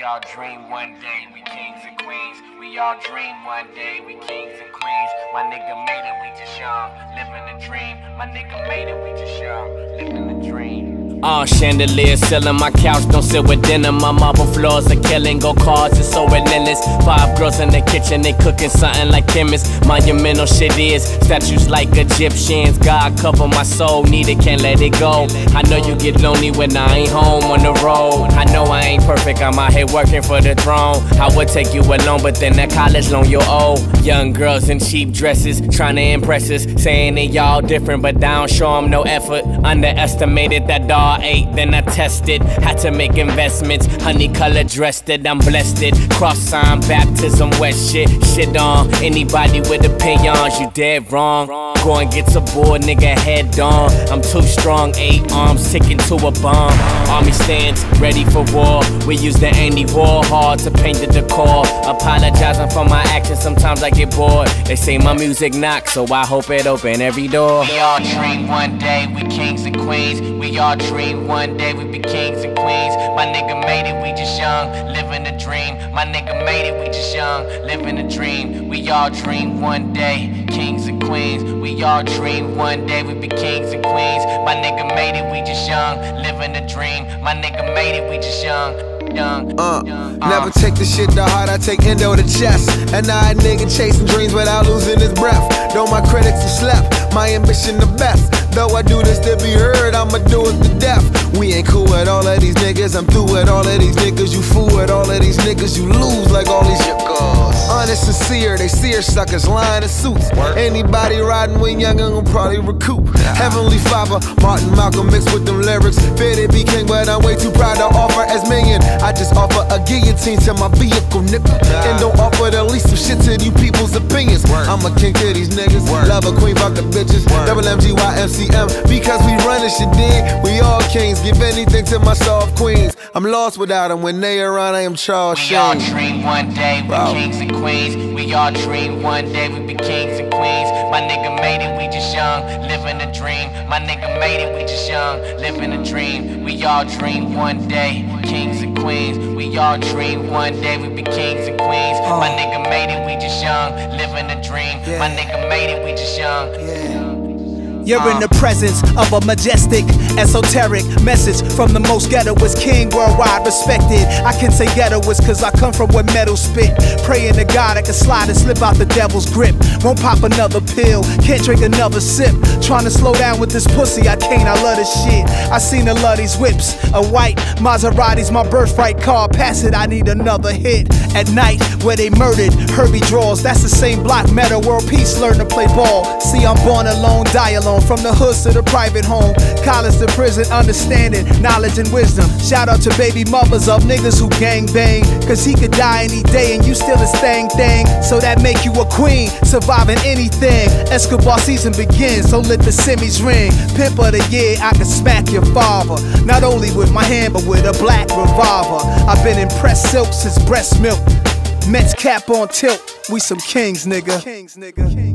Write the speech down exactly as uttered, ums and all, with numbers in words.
We all dream one day we kings and queens. We all dream one day we kings and queens. My nigga made it, we just young, living a dream. My nigga made it, we just young, living a dream. Uh, chandelier selling my couch, don't sit with dinner. My marble floors are killing, go cars, it's so relentless. Five girls in the kitchen, they cooking something like chemists. Monumental shit is, statues like Egyptians. God cover my soul, need it, can't let it go. I know you get lonely when I ain't home on the road. I know I ain't perfect, I'm out here working for the throne. I would take you alone, but then that college loan you owe. Young girls in cheap dresses, trying to impress us, saying they y'all different, but down show them no effort. Underestimated that dog ate, then I tested. Had to make investments, honey color dressed it, I'm blessed it. Cross sign, baptism, wet shit, shit on. Anybody with opinions, you dead wrong. Go and get some board, nigga, head on. I'm too strong, eight arms, sticking to a bomb. Army stands, ready for war. We use the anti-war hard to paint the decor. Apologizing for my actions, sometimes I get bored. They say my music knocks, so I hope it open every door. We all dream one day we kings and queens. We all dream one day we be kings and queens. My nigga made it, we just young, living a dream. My nigga made it, we just young, living a dream. We all dream one day, kings and queens. We all dream one day we be kings and queens. My nigga made it, we just young, living a dream. My nigga made it, we just young. Young, uh, young, uh. Never take the shit to heart, I take endo to chest. And now a nigga chasing dreams without losing his breath. Though my critics have slept, my ambition the best. Though I do this to be heard, I'ma do it to death. We ain't cool with all of these niggas, I'm through with all of these niggas. You fool with all of these niggas, you lose like all these yuckers. Honest, sincere, they seer suckers, lying in suits. Anybody riding with youngin' gon' probably recoup. Heavenly Father, Martin Malcolm mixed with them lyrics. Fitted be king, but I'm way too proud to offer as minion. I just offer a guillotine to my vehicle, nigga. And don't offer the least some shit to you people's opinions. I'm a king to these niggas, love a queen, fuck the bitches. Double M G Y M C M, because we run this shit, dig. We all kings, give anything to my soft queens. I'm lost without them, when they around I am Charles Sheen. We all dream one day we wow. kings and queens. We all dream one day we be kings and queens. My nigga made it, we just young, living a dream. My nigga made it, we just young, living a dream. We all dream one day, kings and queens. We all dream one day we be kings and queens. My nigga made it, we just young, living a dream. My nigga made it, we just young. Yeah. You're in the presence of a majestic, esoteric message from the most ghettoest king worldwide respected. I can say ghettoest cause I come from where metal spit. Praying to God I can slide and slip out the devil's grip. Won't pop another pill, can't drink another sip. Trying to slow down with this pussy, I can't, I love this shit. I seen a love these whips, a white Maserati's my birthright car. Pass it, I need another hit. At night, where they murdered Herbie Draws, that's the same block, Meta World Peace, learn to play ball. See, I'm born alone, die alone. From the hoods to the private home, college to prison, understanding, knowledge and wisdom. Shout out to baby mothers of niggas who gang bang, cause he could die any day and you still a stang thing. So that make you a queen, surviving anything. Escobar season begins, so let the semis ring. Pimp of the year, I can smack your father. Not only with my hand, but with a black revolver. I've been in pressed silk since breast milk. Mets cap on tilt, we some kings, nigga. Kings, nigga.